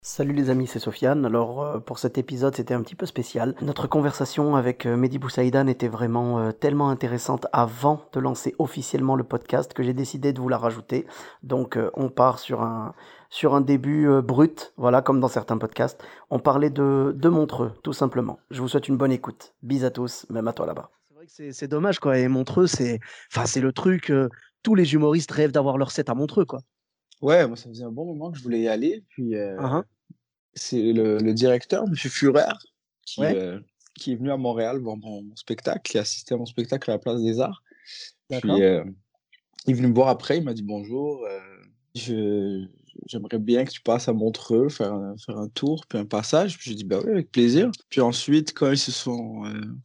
Salut les amis, c'est Sofiane. Alors pour cet épisode, c'était un petit peu spécial. Notre conversation avec Mehdi Boussaïdan était vraiment tellement intéressante avant de lancer officiellement le podcast que j'ai décidé de vous la rajouter. Donc on part sur un début brut, voilà, comme dans certains podcasts. On parlait de Montreux, tout simplement. Je vous souhaite une bonne écoute. Bis à tous, même à toi là-bas. C'est vrai que c'est dommage quoi. Et Montreux, c'est le truc. Tous les humoristes rêvent d'avoir leur set à Montreux quoi. Ouais, moi, ça faisait un bon moment que je voulais y aller. Puis, Hein, c'est le directeur, Monsieur Furer, qui, ouais, euh, qui est venu à Montréal voir mon spectacle, qui a assisté à mon spectacle à la Place des Arts. Puis, d'accord. il est venu me voir après, il m'a dit bonjour. Je, J'aimerais bien que tu passes à Montreux, faire un tour, puis un passage. Puis j'ai dit, bah oui, avec plaisir. Puis ensuite, quand ils se sont,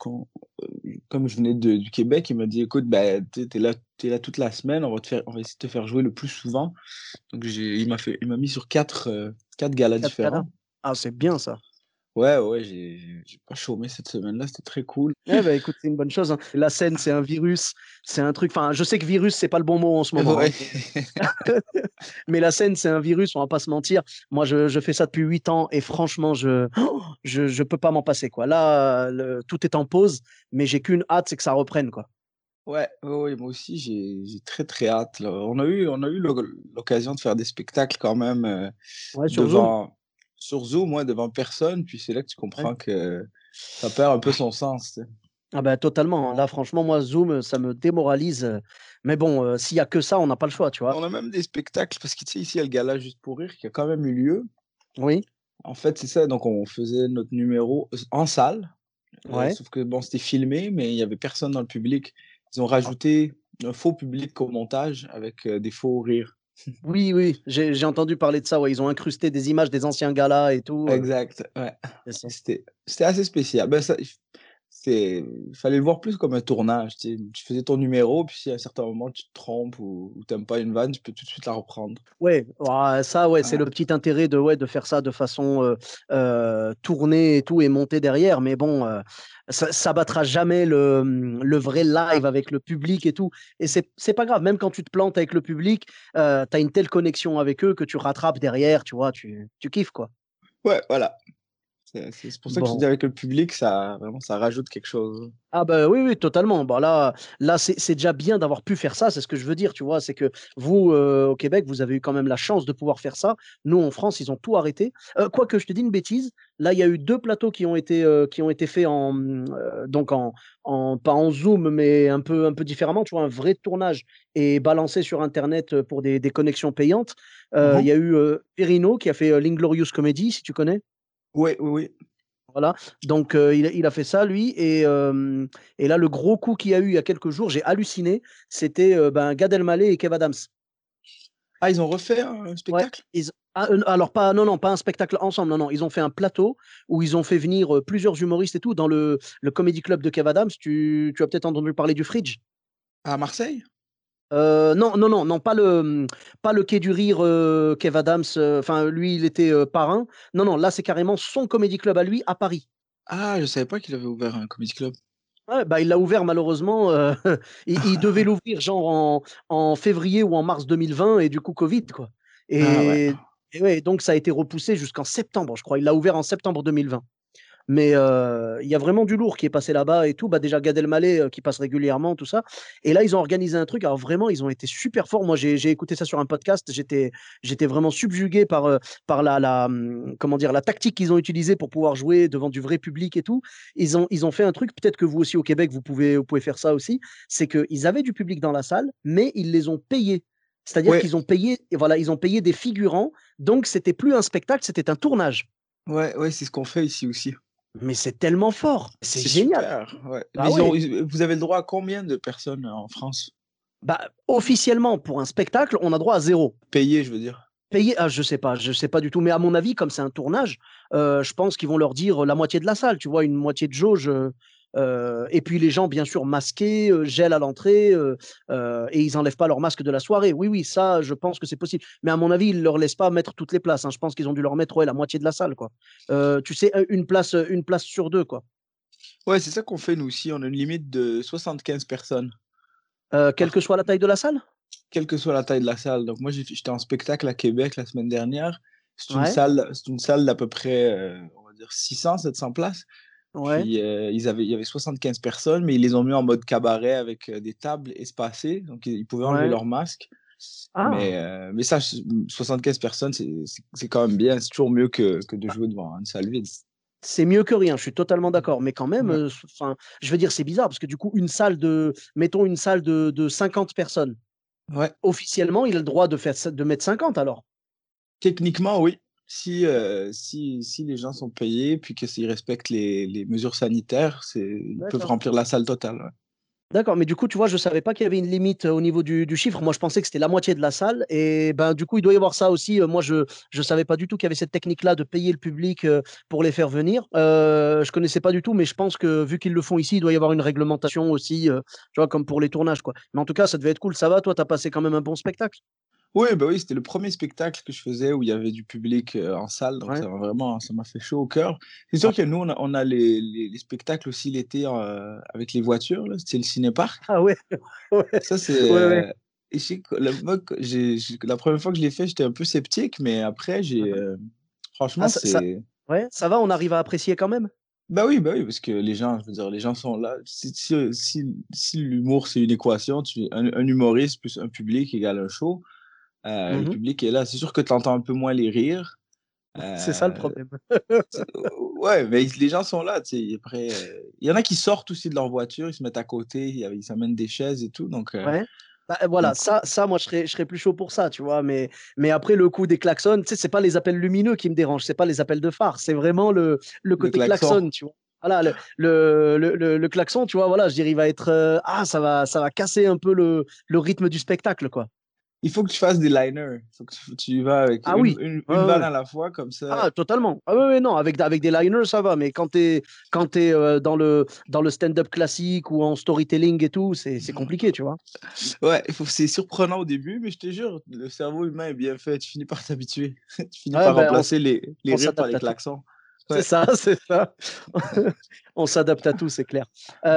comme je venais du Québec, il m'a dit, écoute, bah, t'es là toute la semaine, on va essayer de te faire jouer le plus souvent. Donc il m'a mis sur quatre galas 4 cas. différents. Ah, c'est bien ça. Ouais, ouais, j'ai pas chômé cette semaine-là, c'était très cool. Eh ben, écoute, c'est une bonne chose, hein. La scène, c'est un virus, c'est un truc. Enfin, je sais que virus, c'est pas le bon mot en ce moment, Ouais. hein, mais la scène, c'est un virus, on va pas se mentir. Moi, je fais ça depuis 8 ans et franchement, je peux pas m'en passer, quoi. Là, tout est en pause, mais j'ai qu'une hâte, c'est que ça reprenne, quoi. Ouais, ouais, ouais, moi aussi, j'ai très très hâte, là. On a eu l'occasion de faire des spectacles quand même Ouais, sur Zoom. devant, sur Zoom, ouais, devant personne, puis c'est là que tu Ouais. comprends que ça perd un peu son sens, tu sais. Ah ben totalement, hein. Là, franchement, moi, Zoom, ça me démoralise. Mais bon, s'il y a que ça, on n'a pas le choix, tu vois. On a même des spectacles, parce que tu sais, ici, il y a le gala Juste pour rire qui a quand même eu lieu. Oui, En fait, c'est ça, donc on faisait notre numéro en salle. ouais. Sauf que bon, c'était filmé, mais il y avait personne dans le public. Ils ont rajouté un faux public au montage avec des faux rires. Oui, oui, j'ai entendu parler de ça. Ouais, ils ont incrusté des images des anciens galas et tout. Exact, ouais. C'est ça. C'était assez spécial. Ben, il fallait le voir plus comme un tournage. Tu sais. Tu faisais ton numéro, puis si à un certain moment tu te trompes ou t'aimes pas une vanne, tu peux tout de suite la reprendre. Ouais, ouah, ça, ouais, c'est Ouais, le petit intérêt de, ouais, de faire ça de façon tournée et tout et monter derrière. Mais bon, ça battra jamais le vrai live avec le public et tout. Et c'est pas grave, même quand tu te plantes avec le public, tu as une telle connexion avec eux que tu rattrapes derrière, tu vois, tu kiffes quoi. ouais, voilà. C'est pour ça que je te Bon. dis avec le public, ça vraiment ça rajoute quelque chose. Ah bah oui, oui, totalement. Bah là c'est déjà bien d'avoir pu faire ça, c'est ce que je veux dire, tu vois. C'est que vous, au Québec, vous avez eu quand même la chance de pouvoir faire ça. Nous, en France, ils ont tout arrêté. Quoique, je te dis une bêtise, là, il y a eu deux plateaux qui ont été faits donc pas en Zoom, mais un peu différemment, tu vois, un vrai tournage et balancé sur Internet pour des connexions payantes. Il y Mhm. a eu Perrino qui a fait l'Inglorious Comedy, si tu connais. Oui, oui, oui. Voilà, donc il a fait ça lui et là le gros coup qu'il y a eu il y a quelques jours, j'ai halluciné, c'était, ben, Gad Elmaleh et Kev Adams. Ah, ils ont refait un Ouais, spectacle? alors pas non, non, pas un spectacle ensemble, non, non, ils ont fait un plateau où ils ont fait venir, plusieurs humoristes et tout dans le comedy club de Kev Adams. Tu as peut-être entendu parler du Fridge? À Marseille? Non, non, non, non, pas le Quai du Rire, Kev Adams, enfin lui il était, parrain. Non, non, là c'est carrément son comedy club à lui à Paris. Ah, je savais pas qu'il avait ouvert un comedy club. Ouais, bah, il l'a ouvert malheureusement, il devait l'ouvrir genre en février ou en mars 2020 et du coup Covid, quoi. Ah ouais. Et et ouais, donc ça a été repoussé jusqu'en septembre, je crois. Il l'a ouvert en septembre 2020. Mais il y a vraiment du lourd qui est passé là-bas et tout. Bah, déjà Gad Elmaleh, qui passe régulièrement, tout ça. Et là, ils ont organisé un truc. Alors vraiment, ils ont été super forts. Moi, j'ai écouté ça sur un podcast. J'étais vraiment subjugué par comment dire, la tactique qu'ils ont utilisée pour pouvoir jouer devant du vrai public et tout. Ils ont fait un truc, peut-être que vous aussi au Québec, vous pouvez faire ça aussi. C'est qu'ils avaient du public dans la salle, mais ils les ont payés. C'est-à-dire Ouais, qu'ils ont payé, et voilà, ils ont payé des figurants. Donc, c'était plus un spectacle, c'était un tournage. ouais, ouais, c'est ce qu'on fait ici aussi. Mais c'est tellement fort, c'est C'est génial. super, ouais. Bah Mais ouais. vous avez le droit à combien de personnes en France? Bah, officiellement, pour un spectacle, on a droit à zéro. Payées, je veux dire. Payé, ah, je sais pas du tout. Mais à mon avis, comme c'est un tournage, je pense qu'ils vont leur dire la moitié de la salle, tu vois, une moitié de jauge. Et puis les gens, bien sûr, masqués, gel à l'entrée, et ils enlèvent pas leur masque de la soirée. Oui, oui, ça, je pense que c'est possible. Mais à mon avis, ils leur laissent pas mettre toutes les places, hein. Je pense qu'ils ont dû leur mettre, ouais, la moitié de la salle, quoi. Tu sais, une place sur deux, quoi. Ouais, c'est ça qu'on fait nous aussi. On a une limite de 75 personnes, Quelle par, que soit la taille de la salle? quelle que soit la taille de la salle. Donc moi, j'étais en spectacle à Québec la semaine dernière. Ouais, C'est une salle d'à peu près, on va dire 600, 700 places. ouais, Puis il y avait 75 personnes, mais ils les ont mis en mode cabaret avec des tables espacées, donc ils pouvaient enlever ouais. leur masque. Ah! Mais ça, 75 personnes, c'est quand même bien. C'est toujours mieux que de jouer devant une salle vide. C'est mieux que rien, je suis totalement d'accord. Mais quand même, Ouais. enfin, je veux dire, c'est bizarre parce que du coup, une salle de, mettons une salle de 50 personnes. Ouais. Officiellement, il a le droit de faire de mettre 50 alors. Techniquement, oui. Si les gens sont payés, puis que s'ils respectent les mesures sanitaires, ils peuvent D'accord. remplir la salle totale. Ouais. D'accord, mais du coup, tu vois, je savais pas qu'il y avait une limite au niveau du chiffre. Moi, je pensais que c'était la moitié de la salle. Et ben, du coup, il doit y avoir ça aussi. Moi, je savais pas du tout qu'il y avait cette technique-là de payer le public pour les faire venir. Je connaissais pas du tout, mais je pense que vu qu'ils le font ici, il doit y avoir une réglementation aussi, tu vois, comme pour les tournages, quoi. Mais en tout cas, ça devait être cool. Ça va, toi, t'as passé quand même un bon spectacle? Oui, bah oui, c'était le premier spectacle que je faisais où il y avait du public en salle, donc Ouais. ça m'a fait chaud au cœur. C'est sûr Ah, que nous, on a les spectacles aussi l'été avec les voitures, là, c'est le ciné-parc. ah ouais, ouais, Ça, c'est. ouais, ouais. Et je sais que la première fois que je l'ai fait, j'étais un peu sceptique, mais après, Uhum. Ah, franchement, c'est. ouais, ça va, on arrive à apprécier quand même. Bah oui, parce que les gens, je veux dire, les gens sont là. Si l'humour, c'est une équation, un humoriste plus un public égale un show, le Mhm. public est là. C'est sûr que tu entends un peu moins les rires. C'est ça le Euh, problème. ouais, mais les gens sont là, tu sais. Après, il y en a qui sortent aussi de leur voiture, ils se mettent à côté, ils s'amènent des chaises et tout. Ouais. Bah, voilà, Donc, ça, moi, je serais plus chaud pour ça, tu vois. Mais après, le coup des klaxons, tu sais, c'est pas les appels lumineux qui me dérangent, c'est pas les appels de phare, c'est vraiment le le côté klaxon. klaxon, tu vois. Voilà, le klaxon, tu vois, voilà, je dirais, il va être. Ça va casser un peu le rythme du spectacle, quoi. Il faut que tu fasses des liners. Il faut que tu y vas avec Ah oui. Ouais, une ouais, vanne ouais. à la fois, comme ça. Ah, totalement. Ah, ouais, ouais, non, avec des liners, ça va, mais quand t'es dans le stand-up classique ou en storytelling et tout, c'est compliqué, tu vois. Ouais, c'est surprenant au début, mais je te jure, le cerveau humain est bien fait. Tu finis par t'habituer. Tu finis Ouais, par ben, remplacer les on rires par s'adapte les à tout. klaxons. C'est Ouais. ça, c'est ça. On s'adapte à tout, c'est clair.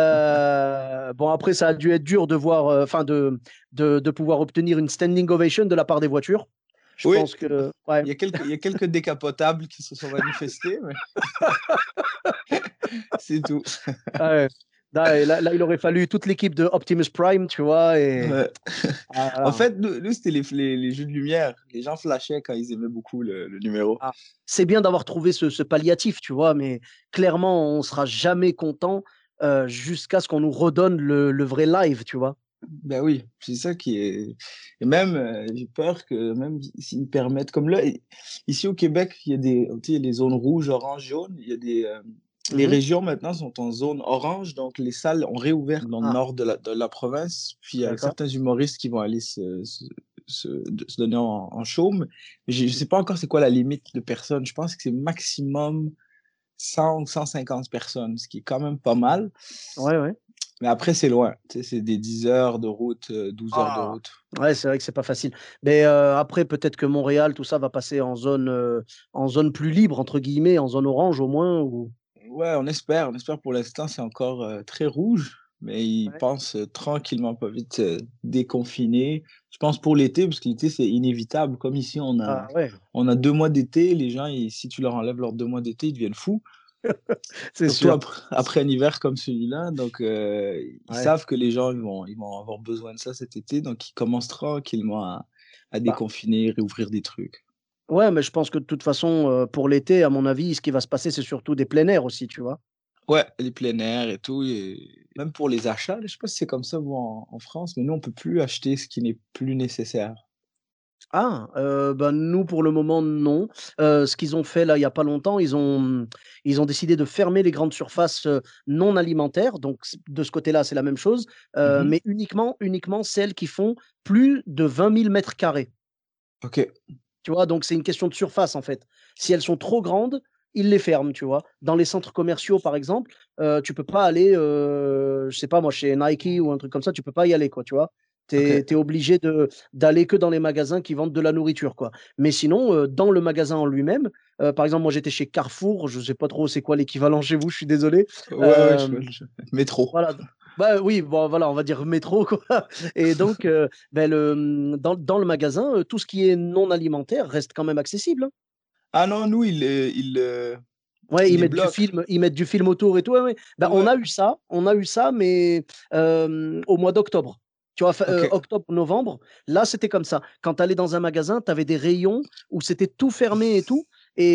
Bon, après, ça a dû être dur de voir, enfin, de pouvoir obtenir une standing ovation de la part des voitures. Je Oui, pense que, ouais. il y a quelques décapotables qui se sont manifestés, mais c'est tout. Ouais. Là, il aurait fallu toute l'équipe de Optimus Prime, tu vois, et Ouais. En voilà. fait, nous c'était les jeux de lumière. Les gens flashaient quand ils aimaient beaucoup le numéro. Ah, c'est bien d'avoir trouvé ce palliatif, tu vois, mais clairement, on sera jamais content jusqu'à ce qu'on nous redonne le vrai live, tu vois. Ben oui, c'est ça qui est. Et même, j'ai peur que même s'ils permettent, comme là, ici au Québec, il y a tu sais, il y a des zones rouges, orange, jaune. Il y a les Mhm. régions maintenant sont en zone orange, donc les salles ont réouvert dans le Ah, nord de la province. Puis il y a d'accord. certains humoristes qui vont aller se donner en show. Mais je ne sais pas encore c'est quoi la limite de personnes. Je pense que c'est maximum 100 ou 150 personnes, ce qui est quand même pas mal. Ouais, ouais. Mais après, c'est loin. Tu sais, c'est des 10 heures de route, 12 heures de Ah, route. ouais, c'est vrai que c'est pas facile. Mais après, peut-être que Montréal, tout ça va passer en zone plus libre, entre guillemets, en zone orange au moins. Ou... Ouais, on espère. On espère pour l'instant, c'est encore très rouge. Mais ils Ouais. pensent tranquillement, pas vite, déconfiner. Je pense pour l'été, parce que l'été, c'est inévitable. Comme ici, Ah, ouais, on a 2 mois d'été. Les gens, si tu leur enlèves leurs 2 mois d'été, ils deviennent fous. c'est Surtout sûr. après un hiver comme celui-là. Donc, ils Ouais. savent que les gens, ils vont avoir besoin de ça cet été. Donc, ils commencent tranquillement à Bah, déconfiner, réouvrir des trucs. ouais, mais je pense que de toute façon, pour l'été, à mon avis, ce qui va se passer, c'est surtout des plein air aussi, tu vois. Ouais, les plein air et tout, et même pour les achats, là, je sais pas si c'est comme ça vous en France, mais nous on peut plus acheter ce qui n'est plus nécessaire. Ah, bah, nous, pour le moment, non. Ce qu'ils ont fait là, il y a pas longtemps, ils ont décidé de fermer les grandes surfaces, non alimentaires, donc de ce côté-là, c'est la même chose, Mhm. mais uniquement celles qui font plus de 20 000 m². Ok, Tu vois? Donc c'est une question de surface, en fait. Si elles sont trop grandes, ils les ferment, tu vois? Dans les centres commerciaux, par exemple, tu peux pas aller, je sais pas moi, chez Nike ou un truc comme ça, tu peux pas y aller, quoi, tu vois? Tu ok, es obligé d'aller que dans les magasins qui vendent de la nourriture, quoi. Mais sinon, dans le magasin en lui-même, par exemple, moi, j'étais chez Carrefour, je sais pas trop c'est quoi l'équivalent chez vous, je suis désolé. ouais, ouais, Hem, métro. voilà, bah, oui, bon, voilà, on va dire métro, quoi. Et donc, dans le magasin, tout ce qui est non alimentaire reste quand même accessible, hein. Ah non, nous, Ouais, il les bloque. ils mettent du film autour et tout. Ouais, ouais. Ben, Ouais, on a eu ça, mais au mois d'octobre. Tu vois, ok. octobre, novembre, là, c'était comme ça. Quand tu allais dans un magasin, tu avais des rayons où c'était tout fermé et tout.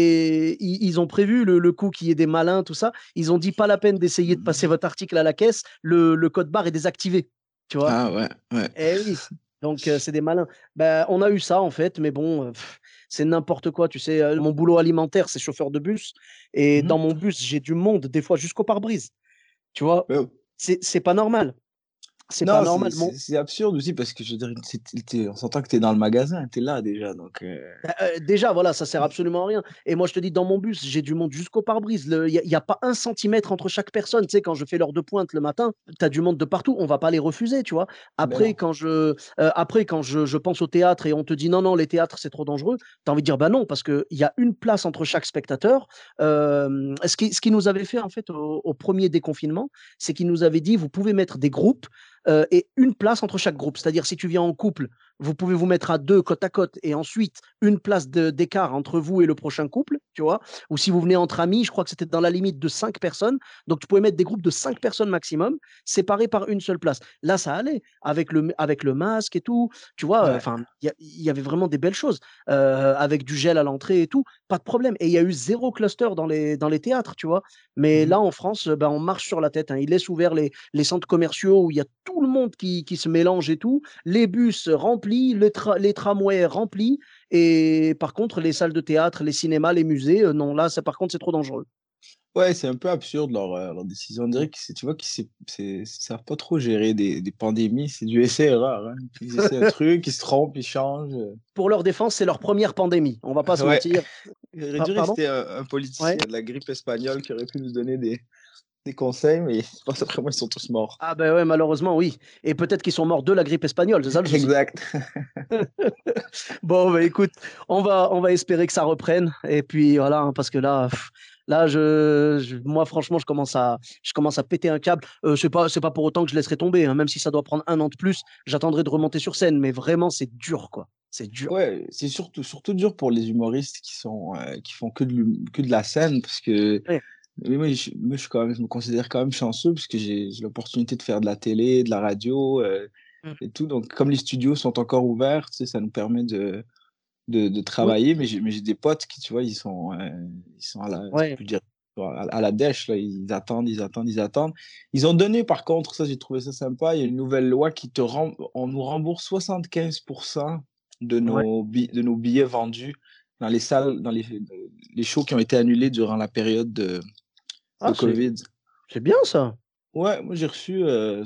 Et ils ont prévu le coup qu'il y ait des malins, tout ça. Ils ont dit pas la peine d'essayer de passer votre article à la caisse. Le code barre est désactivé. Tu vois? Ah ouais, ouais. Eh oui, donc c'est des malins. Ben, on a eu ça en fait, mais bon, c'est n'importe quoi. Tu sais, mon boulot alimentaire, c'est chauffeur de bus. Et dans Mhm. mon bus, j'ai du monde, des fois jusqu'au pare-brise. Tu vois, Ouais. c'est pas normal. C'est pas Non, c'est normal. c'est- c'est absurde aussi parce que je veux dire, on s'entend que tu es dans le magasin, tu es là déjà. Donc, Déjà, voilà, ça sert absolument à rien. Et moi, je te dis, dans mon bus, j'ai du monde jusqu'au pare-brise. Il y a pas un centimètre entre chaque personne. Tu sais, quand je fais l'heure de pointe le matin, tu as du monde de partout. On va pas les refuser, tu vois. ben Après, non. quand je pense au théâtre et on te dit non, non, les théâtres, c'est trop dangereux, tu as envie de dire bah non, parce qu'il y a une place entre chaque spectateur. Ce qui nous avait fait, en fait, au premier déconfinement, c'est qu'il nous avait dit vous pouvez mettre des groupes et une place entre chaque groupe. C'est-à-dire, si tu viens en couple, vous pouvez vous mettre à deux côte à côte et ensuite une place d'écart entre vous et le prochain couple, tu vois. Ou si vous venez entre amis, je crois que c'était dans la limite de 5 personnes. Donc, tu pouvais mettre des groupes de 5 personnes maximum, séparés par une seule place. Là, ça allait, avec le masque et tout, tu vois. Ouais. Enfin, il y avait vraiment des belles choses, avec du gel à l'entrée et tout, pas de problème. Et il y a eu zéro cluster dans les théâtres, tu vois. Mais Mhm. là, en France, ben, on marche sur la tête, hein. Ils laissent ouverts les centres commerciaux où il y a tout le monde qui se mélange et tout, les bus remplis, les tramways remplis, et par contre, les salles de théâtre, les cinémas, les musées, non, là, ça, par contre, c'est trop dangereux. Ouais, c'est un peu absurde leur décision. On dirait tu vois qu'ils savent pas trop gérer des pandémies. C'est du essai-erreur. Hein. Ils essaient un truc, ils se trompent, ils changent. Pour leur défense, c'est leur première pandémie. On va pas se Ouais. mentir. Il aurait dû Pardon? rester un Ouais. politicien de la grippe espagnole qui aurait pu nous donner des conseils, mais je pense après moi, ils sont tous morts. Ah ben ouais, malheureusement, oui. Et peut-être qu'ils sont morts de la grippe espagnole, c'est ça le souci. Exact. Bon, bah, écoute, on va espérer que ça reprenne. Et puis voilà, hein, parce que là, là, moi, franchement, je commence à péter un câble. C'est pas pour autant que je laisserai tomber, hein, même si ça doit prendre un an de plus, j'attendrai de remonter sur scène. Mais vraiment, c'est dur, quoi. C'est dur. Ouais, c'est surtout dur pour les humoristes qui font que de la scène, parce que Ouais. mais moi, je me considère quand même chanceux parce que j'ai l'opportunité de faire de la télé, de la radio Mm. et tout. Donc, comme les studios sont encore ouverts, tu sais, ça nous permet de Oui, travailler. Mais j'ai des potes qui, tu vois, ils sont je ouais. peux dire, à la dèche, là, ils attendent, ils attendent, ils attendent. Ils ont donné, par contre, ça, j'ai trouvé ça sympa. Il y a une nouvelle loi on nous rembourse 75% Ouais. de nos billets vendus dans les salles, dans les shows qui ont été annulés durant la période de Ah, c'est Covid. c'est bien ça. Ouais, moi j'ai reçu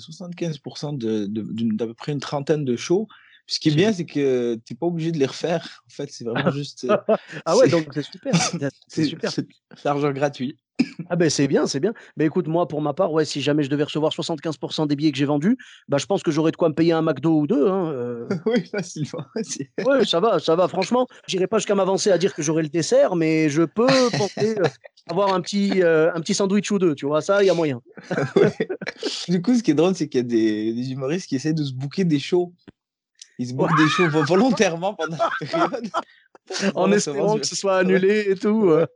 75% d'à peu près une trentaine de shows. Puis ce qui est C'est bien, bien. c'est que tu n'es pas obligé de les refaire. En fait, c'est vraiment juste. Ah ouais, C'est donc c'est super. C'est super. c'est l'argent gratuit. Ah ben c'est bien, c'est bien. Ben écoute, moi pour ma part, ouais, si jamais je devais recevoir 75% des billets que j'ai vendus, bah, je pense que j'aurais de quoi me payer un McDo ou deux, hein. Oui, facilement. Ouais, ça va, franchement. J'irai pas jusqu'à m'avancer à dire que j'aurai le dessert, mais je peux penser avoir un petit sandwich ou deux, tu vois, ça, il y a moyen. Ouais. Du coup, ce qui est drôle, c'est qu'il y a des humoristes qui essaient de se booker des shows. Ils se Ouais, bookent des shows volontairement pendant la période pour pouvoir en recevoir espérant du. que ce soit Ouais, annulé et tout. ouais.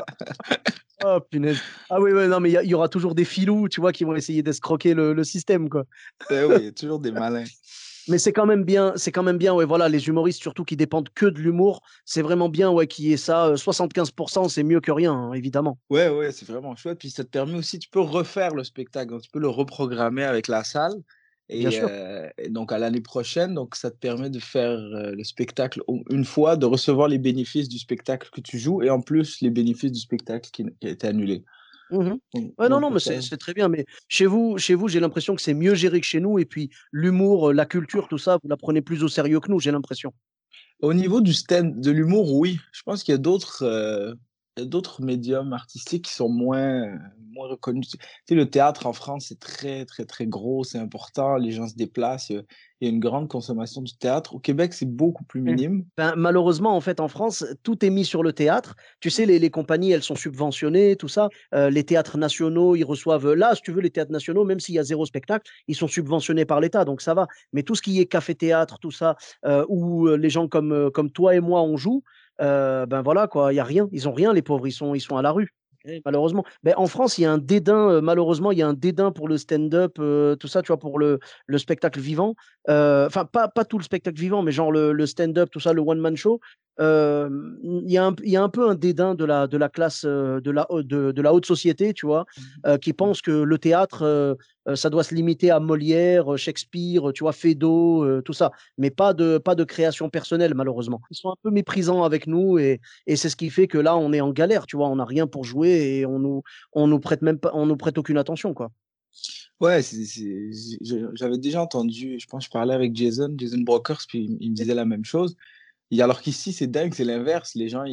Oh, punaise. Ah oui, ouais, non, mais il y aura toujours des filous, tu vois, qui vont essayer d'escroquer le système, quoi. Oui, il y a toujours des malins. Mais c'est quand même bien, ouais, voilà, les humoristes surtout qui dépendent que de l'humour, c'est vraiment bien, ouais, qu'il y ait ça. 75%, c'est mieux que rien, hein, évidemment. Ouais, ouais, c'est vraiment chouette. Puis ça te permet aussi, tu peux refaire le spectacle, donc tu peux le reprogrammer avec la salle. Bien sûr. Et donc à l'année prochaine, donc ça te permet de faire le spectacle une fois, de recevoir les bénéfices du spectacle que tu joues et en plus les bénéfices du spectacle qui a été annulé. Mhm. Ouais, non, Donc non, pour mais ça. c'est très bien. Mais chez vous, j'ai l'impression que c'est mieux géré que chez nous. Et puis, l'humour, la culture, tout ça, vous la prenez plus au sérieux que nous, j'ai l'impression. Au niveau de l'humour, oui. Je pense qu'il y a il y a d'autres médiums artistiques qui sont moins reconnus. Tu sais, le théâtre en France, c'est très, très, très gros, c'est important. Les gens se déplacent. Il y a une grande consommation du théâtre. Au Québec, c'est beaucoup plus Mm. minime. Ben, malheureusement, en fait, en France, tout est mis sur le théâtre. Tu sais, les compagnies, elles sont subventionnées, tout ça. Les théâtres nationaux, ils reçoivent, là, si tu veux, les théâtres nationaux, même s'il y a zéro spectacle, ils sont subventionnés par l'État, donc ça va. Mais tout ce qui est café-théâtre, tout ça, où les gens comme toi et moi, on joue, Ben voilà quoi, il y a rien, ils ont rien les pauvres, ils sont à la rue. Malheureusement. Ben, en France, il y a un dédain, malheureusement, il y a un dédain pour le stand-up, tout ça, tu vois, pour le spectacle vivant. Enfin, pas tout le spectacle vivant, mais genre le stand-up, tout ça, le one-man show. Euh, il y a un peu un dédain de la classe, de la haute société, tu vois, qui pense que le théâtre, ça doit se limiter à Molière, Shakespeare, tu vois, Feydeau, tout ça, mais pas de création personnelle, malheureusement. Ils sont un peu méprisants avec nous et c'est ce qui fait que là, on est en galère, tu vois, on n'a rien pour jouer et on nous prête même pas, on nous prête aucune attention, quoi. Ouais, j'avais déjà entendu, je pense, je parlais avec Jason Brokers, puis il me disait la même chose. Et alors qu'ici, c'est dingue, c'est l'inverse.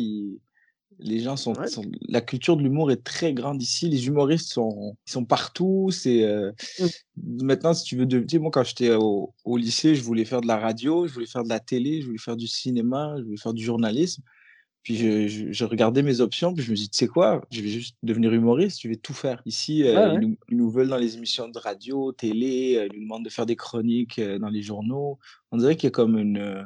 Les gens Ouais. la culture de l'humour est très grande ici. Les humoristes ils sont partout. Mm. Maintenant, si tu veux, tu sais, moi, quand j'étais au lycée, je voulais faire de la radio, je voulais faire de la télé, je voulais faire du cinéma, je voulais faire du journalisme. Puis je regardais mes options, puis je me dis, tu sais quoi, je vais juste devenir humoriste, je vais tout faire. Ici, Ouais, ouais. ils nous veulent dans les émissions de radio, télé, ils nous demandent de faire des chroniques dans les journaux. On dirait qu'il y a comme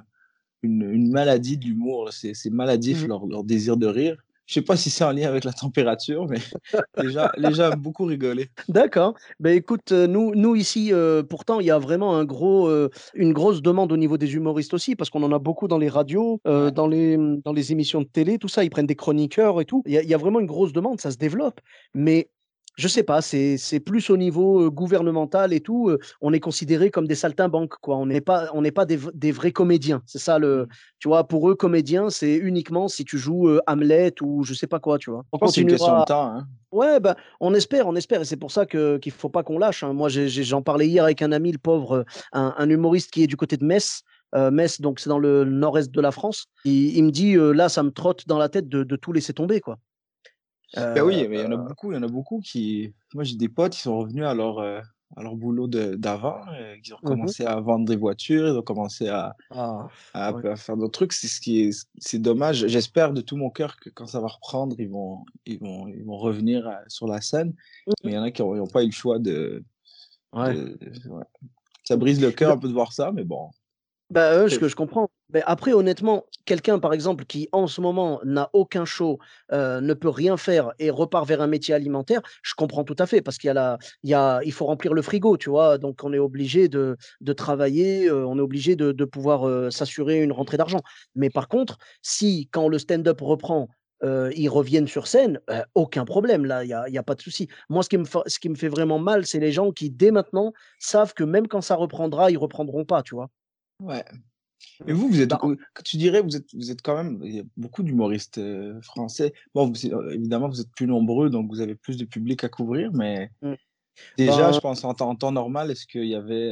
une maladie de l'humour, là. C'est maladif, Mhm. leur désir de rire. Je sais pas si c'est en lien avec la température, mais les gens aiment beaucoup rigoler. D'accord. Ben écoute, nous ici, pourtant, il y a vraiment une grosse demande au niveau des humoristes aussi, parce qu'on en a beaucoup dans les radios, Ouais. dans les émissions de télé, tout ça. Ils prennent des chroniqueurs et tout. Il y a vraiment une grosse demande, ça se développe. Mais je sais pas, c'est plus au niveau gouvernemental et tout. On est considérés comme des saltimbanques, quoi. On n'est pas des vrais comédiens. C'est ça Mm. tu vois, pour eux, comédien, c'est uniquement si tu joues Hamlet ou je sais pas quoi, tu vois. On Je pense que c'est une question de continuera. temps, hein. Ouais, bah, on espère, et c'est pour ça qu'il faut pas qu'on lâche, hein. Moi, j'en parlais hier avec un ami, le pauvre, un humoriste qui est du côté de Metz. Metz, donc c'est dans le nord-est de la France. Il me dit, là, ça me trotte dans la tête de tout laisser tomber, quoi. Ben Euh, oui, mais il y en a beaucoup qui. Moi, j'ai des potes qui sont revenus à leur boulot d'avant, qui ont mhm. commencé à vendre des voitures, ils ont commencé Ah, ouais. à faire d'autres trucs. C'est dommage. J'espère de tout mon cœur que quand ça va reprendre, ils vont revenir sur la scène. Mais il y en a qui n'ont pas eu le choix Ouais. ouais. Ça brise le cœur un peu de voir ça, mais bon. Bah, ce Après, que je comprends. Mais après, honnêtement, quelqu'un, par exemple, qui en ce moment n'a aucun show, ne peut rien faire et repart vers un métier alimentaire, je comprends tout à fait parce il faut remplir le frigo, tu vois. Donc, on est obligé de travailler, on est obligé de pouvoir s'assurer une rentrée d'argent. Mais par contre, si quand le stand-up reprend, ils reviennent sur scène, aucun problème, là, il y a pas de souci. Moi, ce qui me fait vraiment mal, c'est les gens qui, dès maintenant, savent que même quand ça reprendra, ils reprendront pas, tu vois. ouais. Et Mmh. vous êtes, Bah, tu dirais, vous êtes quand même, il y a beaucoup d'humoristes français. Bon, évidemment, vous êtes plus nombreux, donc vous avez plus de public à couvrir, mais mmh, déjà, je ben, pense, en temps normal, est-ce qu'il y avait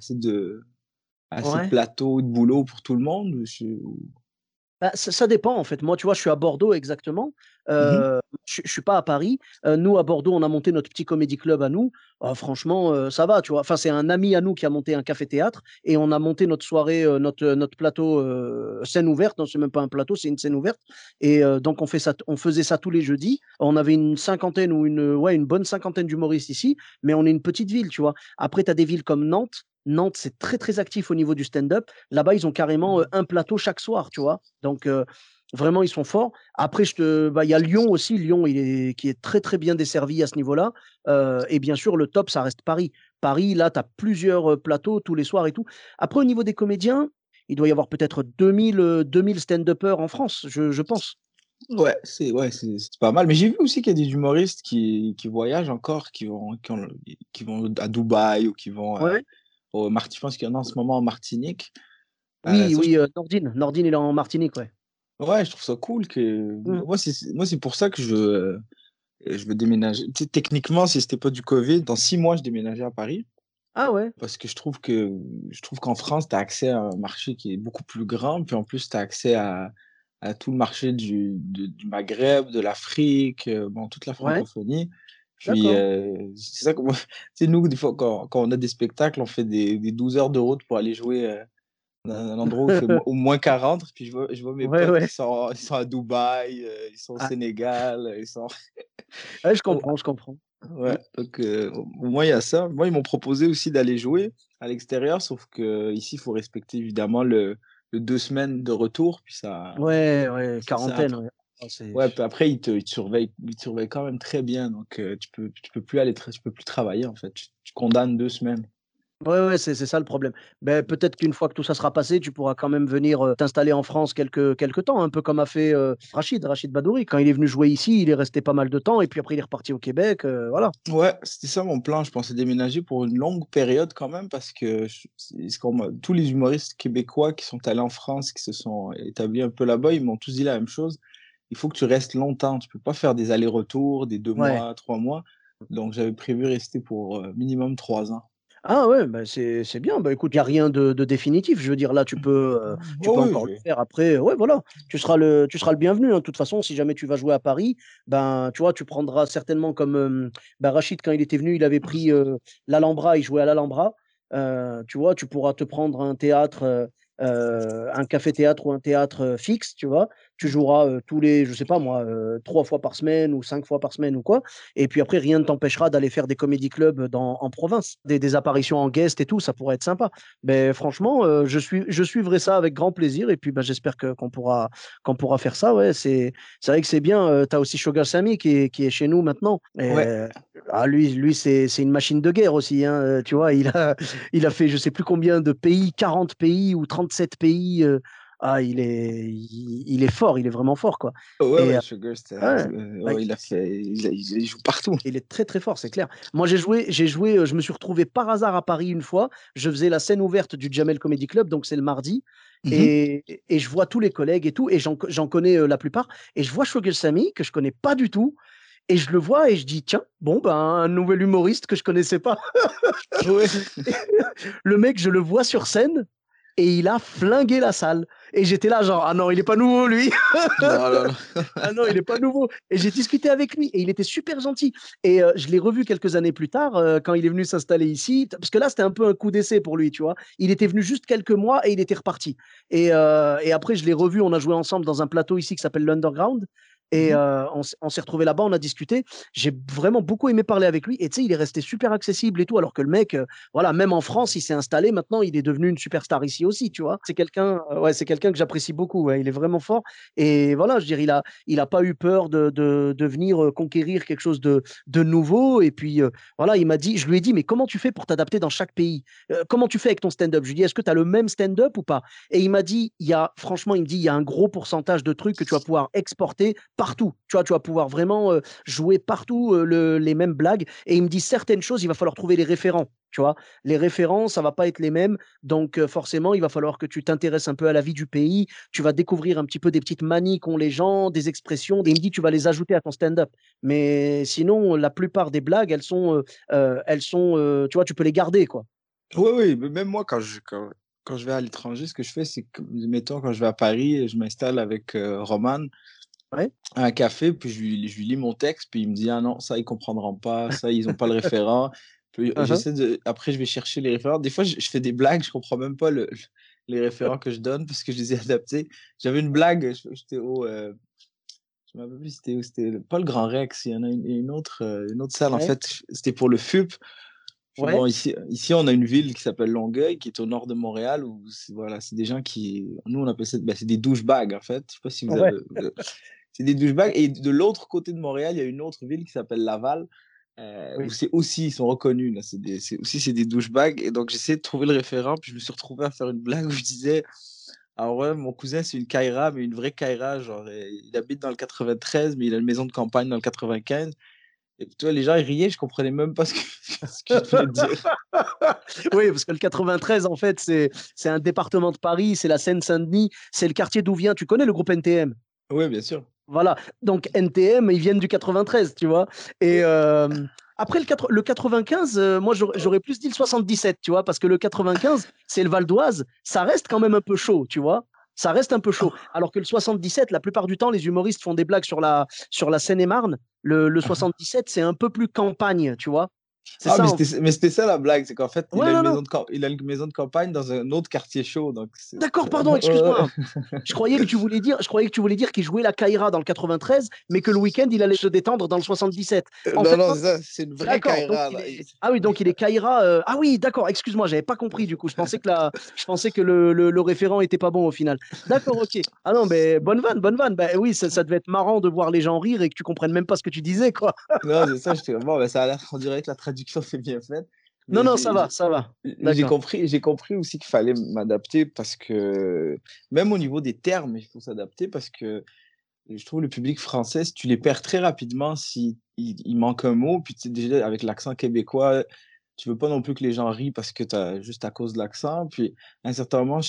assez de ouais. plateaux, de boulot pour tout le monde? Bah, ça dépend en fait. Moi, tu vois, je suis à Bordeaux exactement. Mhm. Je suis pas à Paris. Nous, à Bordeaux, on a monté notre petit comédie club à nous. Franchement, ça va, tu vois. Enfin, c'est un ami à nous qui a monté un café-théâtre et on a monté notre soirée, notre plateau scène ouverte. Non, c'est même pas un plateau, c'est une scène ouverte. Et donc, on faisait ça tous les jeudis. On avait une cinquantaine ou ouais, une bonne cinquantaine d'humoristes ici, mais on est une petite ville, tu vois. Après, tu as des villes comme Nantes. Nantes, c'est très, très actif au niveau du stand-up. Là-bas, ils ont carrément un plateau chaque soir, tu vois. Donc, vraiment, ils sont forts. Après, il y a Lyon aussi. Lyon, qui est très, très bien desservi à ce niveau-là. Et bien sûr, le top, ça reste Paris. Paris, là, tu as plusieurs plateaux tous les soirs et tout. Après, au niveau des comédiens, il doit y avoir peut-être 2000 stand-uppers en France, je pense. Ouais, c'est pas mal. Mais j'ai vu aussi qu'il y a des humoristes qui voyagent encore, qui vont à Dubaï ou qui vont Ouais. je pense qu'il y en a en ce moment en Martinique. Oui, Ça, oui, Nordine. Nordine, il est en Martinique, ouais. ouais, je trouve ça cool que. Mhm. Moi, c'est pour ça que je veux déménager. Tu sais, techniquement, si c'était pas du Covid, dans 6 mois, je déménageais à Paris. Ah ouais. Parce que je trouve qu'en France, tu as accès à un marché qui est beaucoup plus grand. Puis en plus, tu as accès à tout le marché du Maghreb, de l'Afrique, bon, toute la Ouais, francophonie. Puis d'accord. c'est ça que moi, tu sais, nous, des fois, quand on a des spectacles, on fait des 12 heures de route pour aller jouer dans un endroit où il fait au moins 40. Puis je vois mes Ouais, potes ouais. ils sont à Dubaï, ils sont au Ah, Sénégal, ils sont. ouais, je comprends, je comprends. Ouais, donc au moins il y a ça. Moi, ils m'ont proposé aussi d'aller jouer à l'extérieur, sauf que ici, il faut respecter évidemment de 2 semaines de retour, puis Ouais, ouais, ça quarantaine, après. ouais. Ah, c'est... Ouais, puis après, il te surveille quand même très bien, donc tu peux plus tu peux plus travailler, en fait. Tu condamnes 2 semaines. Ouais, ouais, c'est ça le problème. Ben peut-être qu'une fois que tout ça sera passé, tu pourras quand même venir, t'installer en France quelque temps, un peu comme a fait, Rachid Badouri. Quand il est venu jouer ici, il est resté pas mal de temps et puis après il est reparti au Québec, voilà. Ouais, c'était ça mon plan. Je pensais déménager pour une longue période quand même parce que tous les humoristes québécois qui sont allés en France, qui se sont établis un peu là-bas, ils m'ont tous dit la même chose. Il faut que tu restes longtemps. Tu peux pas faire des allers-retours, des deux Ouais. mois, 3 mois. Donc j'avais prévu rester pour minimum 3 ans. Ah ouais, bah, c'est bien. Bah, écoute, il y a rien de définitif. Je veux dire, là, tu peux Oh oui, encore le faire après. Ouais, voilà, tu seras le bienvenu, hein. De toute façon, si jamais tu vas jouer à Paris, ben, tu vois, tu prendras certainement comme, ben, Rachid, quand il était venu, il avait pris, l'Alhambra, il jouait à l'Alhambra. Tu vois, tu pourras te prendre un théâtre, un café-théâtre ou un théâtre, fixe, tu vois? Tu joueras, tous les je sais pas moi, 3 fois par semaine ou 5 fois par semaine ou quoi. Et puis après, rien ne t'empêchera d'aller faire des comédie clubs en province, des apparitions en guest et tout, ça pourrait être sympa. Mais franchement, je suivrai ça avec grand plaisir. Et puis, bah, j'espère qu'on pourra faire ça. Ouais, c'est vrai que c'est bien. Tu as aussi Sugar Sammy qui est chez nous maintenant. Et, ouais. lui c'est une machine de guerre aussi, hein. Tu vois, il a fait je sais plus combien de pays, 40 pays ou 37 pays. Il est fort, il est vraiment fort, quoi. Ouais, Et ouais, Sugar, ouais, ouais, il joue partout. il est très très fort, c'est clair. Moi, j'ai joué, je me suis retrouvé par hasard à Paris une fois. Je faisais la scène ouverte du Jamel Comedy Club, donc c'est le mardi. Mhm. Et je vois tous les collègues et tout, et j'en connais, la plupart. Et je vois Shogel Sami, que je connais pas du tout. Et je le vois et je dis, tiens, bon, ben, un nouvel humoriste que je connaissais pas. Ouais. Le mec, je le vois sur scène et il a flingué la salle. Et j'étais là, genre, ah non, il est pas nouveau, lui. Non, non, non. Ah non, il est pas nouveau. Et j'ai discuté avec lui et il était super gentil. Et je l'ai revu quelques années plus tard quand il est venu s'installer ici. Parce que là, c'était un peu un coup d'essai pour lui, tu vois. Il était venu juste quelques mois et il était reparti. Et après, je l'ai revu. On a joué ensemble dans un plateau ici qui s'appelle l'Underground. Et Mhm. on s'est retrouvés là-bas, on a discuté. J'ai vraiment beaucoup aimé parler avec lui. Et tu sais, il est resté super accessible et tout. Alors que le mec, voilà, même en France, il s'est installé. Maintenant, il est devenu une superstar ici aussi, tu vois. C'est quelqu'un que j'apprécie beaucoup. Ouais. Il est vraiment fort. Et voilà, je veux dire, il n'a pas eu peur de venir conquérir quelque chose de nouveau. Et puis, voilà, je lui ai dit, mais comment tu fais pour t'adapter dans chaque pays? Comment tu fais avec ton stand-up? Je lui ai dit, est-ce que tu as le même stand-up ou pas? Et il m'a dit, franchement, il me dit, il y a un gros pourcentage de trucs que tu vas pouvoir exporter partout. Tu vois, tu vas pouvoir vraiment jouer partout les mêmes blagues. Et il me dit, certaines choses, il va falloir trouver les référents. Tu vois, les référents, ça va pas être les mêmes. Donc, forcément, il va falloir que tu t'intéresses un peu à la vie du pays. Tu vas découvrir un petit peu des petites manies qu'ont les gens, des expressions, et il me dit tu vas les ajouter à ton stand-up. Mais sinon, la plupart des blagues, elles sont, tu vois, tu peux les garder, quoi. Oui, oui, mais même moi, quand je vais à l'étranger, ce que je fais, c'est que, mettons, quand je vais à Paris, je m'installe avec Roman Ouais. à un café, puis je lui lis mon texte, puis il me dit, ah non, ça, ils comprendront pas, ça, ils ont pas le référent. Puis Uh-huh. après, je vais chercher les référents. Des fois, je fais des blagues, je comprends même pas les référents que je donne parce que je les ai adaptés. J'avais une blague, j'étais je me rappelle plus, c'était où, c'était pas le Grand Rex, il y en a une autre salle, en Ouais. fait, c'était pour le FUP. Puis Ouais. bon, ici, on a une ville qui s'appelle Longueuil, qui est au nord de Montréal, où voilà, c'est des gens qui, nous, on appelle ça, ben, c'est des douchebags, en fait. Je sais pas si vous Ouais. avez, c'est des douchebags. Et de l'autre côté de Montréal, il y a une autre ville qui s'appelle Laval, où Oui. c'est aussi, ils sont reconnus, là. C'est des douchebags. Et donc, j'essayais de trouver le référent, puis je me suis retrouvé à faire une blague où je disais, alors ouais, mon cousin, c'est une Kaira, mais une vraie Kaira, genre, il habite dans le 93, mais il a une maison de campagne dans le 95. Et puis, tu vois, les gens, ils riaient, je comprenais même pas ce que je venais de dire. Oui, parce que le 93, en fait, c'est un département de Paris, c'est la Seine-Saint-Denis, c'est le quartier d'où vient, tu connais le groupe NTM? Oui, bien sûr. Voilà. Donc NTM, ils viennent du 93, tu vois. Et après le 95, moi j'aurais plus dit le 77, tu vois, parce que le 95, c'est le Val d'Oise, ça reste quand même un peu chaud, tu vois. Ça reste un peu chaud. Alors que le 77, la plupart du temps, les humoristes font des blagues sur la Seine-et-Marne. Le 77, c'est un peu plus campagne, tu vois. C'est Ah, ça, mais c'était ça la blague, c'est qu'en fait, ouais, non, non. il a une maison de campagne dans un autre quartier chaud. Donc D'accord, pardon, excuse-moi. Je croyais que tu voulais dire qu'il jouait la Caïra dans le 93, mais que le week-end, il allait se détendre dans le 77. En Non, fait, non, non. c'est ça, c'est une vraie D'accord, donc Kaira, il là. est. Ah oui, donc il est Caïra. Ah oui, d'accord, excuse-moi, j'avais pas compris du coup. Je pensais que le référent était pas bon au final. D'accord, ok. Ah non, mais bonne vanne, bonne vanne. Ben oui, ça devait être marrant de voir les gens rire et que tu comprennes même pas ce que tu disais, quoi. Non, c'est ça, j'étais bon, ben, ça a l'air, on dirait que la traduction c'est bien faite. Non, Mais non, ça va, ça va. D'accord. j'ai compris aussi qu'il fallait m'adapter parce que, même au niveau des termes, il faut s'adapter parce que je trouve le public français, si tu les perds très rapidement, si il manque un mot, puis tu sais, déjà avec l'accent québécois, tu veux pas non plus que les gens rient parce que juste à cause de l'accent. Puis à un certain moment,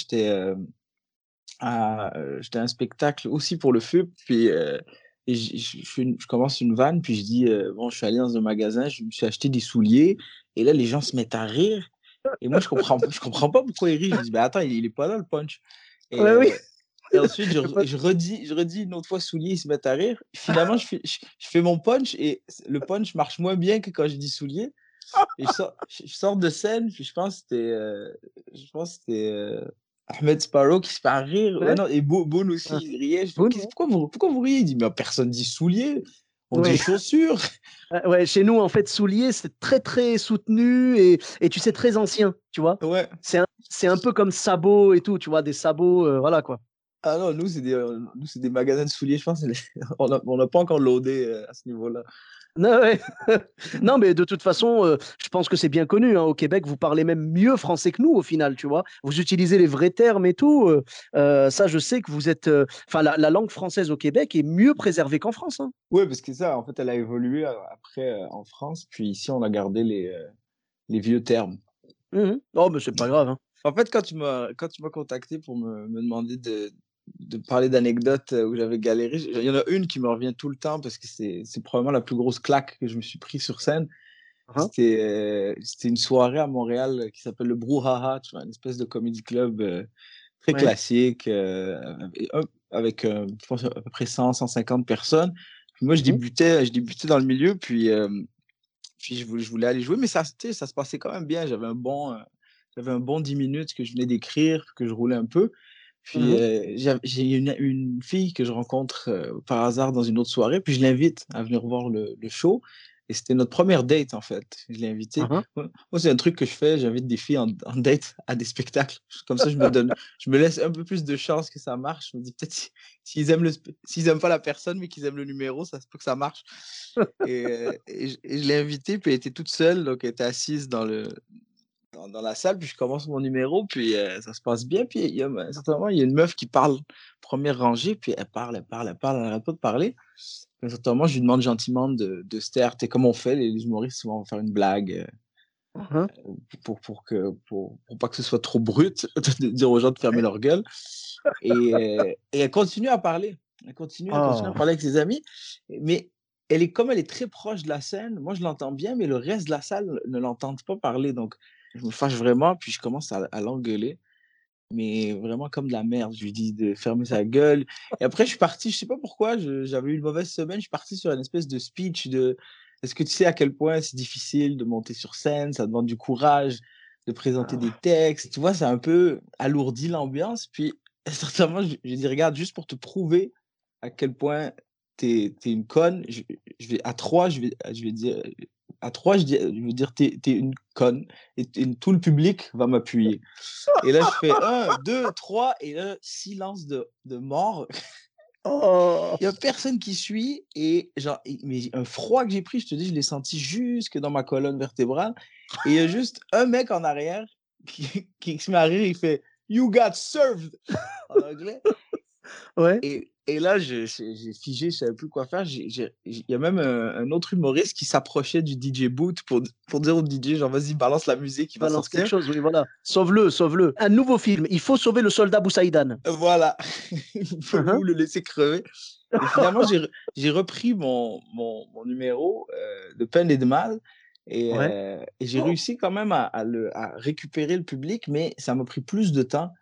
j'étais à un spectacle aussi pour le feu, puis et je commence une vanne, puis je dis bon, je suis allé dans un magasin, je me suis acheté des souliers, et là les gens se mettent à rire, et moi je comprends pas pourquoi ils rient. Je me dis ben attends, il est pas là le punch. Et, Ouais, oui. euh, et ensuite je redis une autre fois souliers, ils se mettent à rire. Finalement je fais mon punch, et le punch marche moins bien que quand je dis souliers. Et je sors de scène, puis je pense que c'était Ahmed Sparrow qui se fait rire. Ouais, Ouais. non, et Boone aussi, Ah, il riait. Je dis, bon, ok, ouais. pourquoi vous riez? Il dit, mais personne dit souliers, on dit Oui. chaussures. Ouais, chez nous, en fait, soulier, c'est très, très soutenu et tu sais, très ancien, tu vois. Ouais. C'est un peu comme sabot et tout, tu vois, des sabots, voilà quoi. Ah non, nous, c'est des magasins de souliers, je pense. On n'a pas encore loadé à ce niveau-là. Non, ouais. Non, mais de toute façon, je pense que c'est bien connu, hein. Au Québec, vous parlez même mieux français que nous, au final, tu vois. Vous utilisez les vrais termes et tout. Ça, je sais que vous êtes. Enfin, la langue française au Québec est mieux préservée qu'en France, hein. Ouais, parce que ça, en fait, elle a évolué après en France, puis ici, on a gardé les vieux termes. Mhm. Oh, mais c'est pas grave, hein. En fait, quand tu m'as contacté pour me demander de parler d'anecdotes où j'avais galéré, il y en a une qui me revient tout le temps parce que c'est probablement la plus grosse claque que je me suis pris sur scène. Hein. C'était une soirée à Montréal qui s'appelle le Brouhaha, tu vois, une espèce de comedy club très Ouais. classique avec, je pense, à peu près 100, 150 personnes. Puis moi, Mhm. je débutais dans le milieu, puis je voulais aller jouer, mais ça, tu sais, ça se passait quand même bien. J'avais un bon 10 minutes que je venais d'écrire, que je roulais un peu. Puis Mhm. j'ai une fille que je rencontre par hasard dans une autre soirée, puis je l'invite à venir voir le show. Et c'était notre première date, en fait. Je l'ai invitée. Mhm. Moi, c'est un truc que je fais, j'invite des filles en date à des spectacles. Comme ça, je me laisse un peu plus de chance que ça marche. Je me dis peut-être s'ils aiment pas la personne, mais qu'ils aiment le numéro, ça se peut que ça marche. Et je l'ai invitée, puis elle était toute seule, donc elle était assise dans la salle, puis je commence mon numéro, puis ça se passe bien, puis à un certain moment, il y a une meuf qui parle, première rangée, puis elle n'arrête pas de parler. Puis à un certain moment, je lui demande gentiment de se taire. T'es comme on fait, les humoristes, souvent, on va faire une blague Mhm. pour pas que ce soit trop brut, de dire aux gens de fermer Ouais. leur gueule. Et elle continue à parler. Elle continue à Oh. parler avec ses amis, mais comme elle est très proche de la scène, moi je l'entends bien, mais le reste de la salle ne l'entend pas parler. Donc je me fâche vraiment, puis je commence à l'engueuler, mais vraiment comme de la merde. Je lui dis de fermer sa gueule. Et après, je suis parti, je sais pas pourquoi, j'avais eu une mauvaise semaine, je suis parti sur une espèce de speech de est-ce que tu sais à quel point c'est difficile de monter sur scène, ça demande du courage de présenter des Ah. textes. Tu vois, c'est un peu alourdi l'ambiance. Puis, certainement, j'ai dit, regarde, juste pour te prouver à quel point t'es une conne, je vais, à trois, je vais dire, à trois, je vais dire, t'es une conne, et tout le public va m'appuyer. Et là, je fais un, deux, trois, et là, silence de mort. Oh. Il n'y a personne qui suit, et genre, mais un froid que j'ai pris, je te dis, je l'ai senti jusque dans ma colonne vertébrale. Et il y a juste un mec en arrière qui se met à rire, il fait You got served en anglais. Ouais. Et là, j'ai figé, je savais plus quoi faire. Il y a même un autre humoriste qui s'approchait du DJ booth pour dire au DJ, genre, vas-y, balance la musique, il va Balance quelque sortir. chose, oui, voilà. Sauve-le, sauve-le. Un nouveau film. Il faut sauver le soldat Boussaïdan. Voilà, il faut Mhm. nous le laisser crever. Et finalement, j'ai repris mon numéro de peine et de mal, Ouais. et j'ai réussi quand même à récupérer le public, mais ça m'a pris plus de temps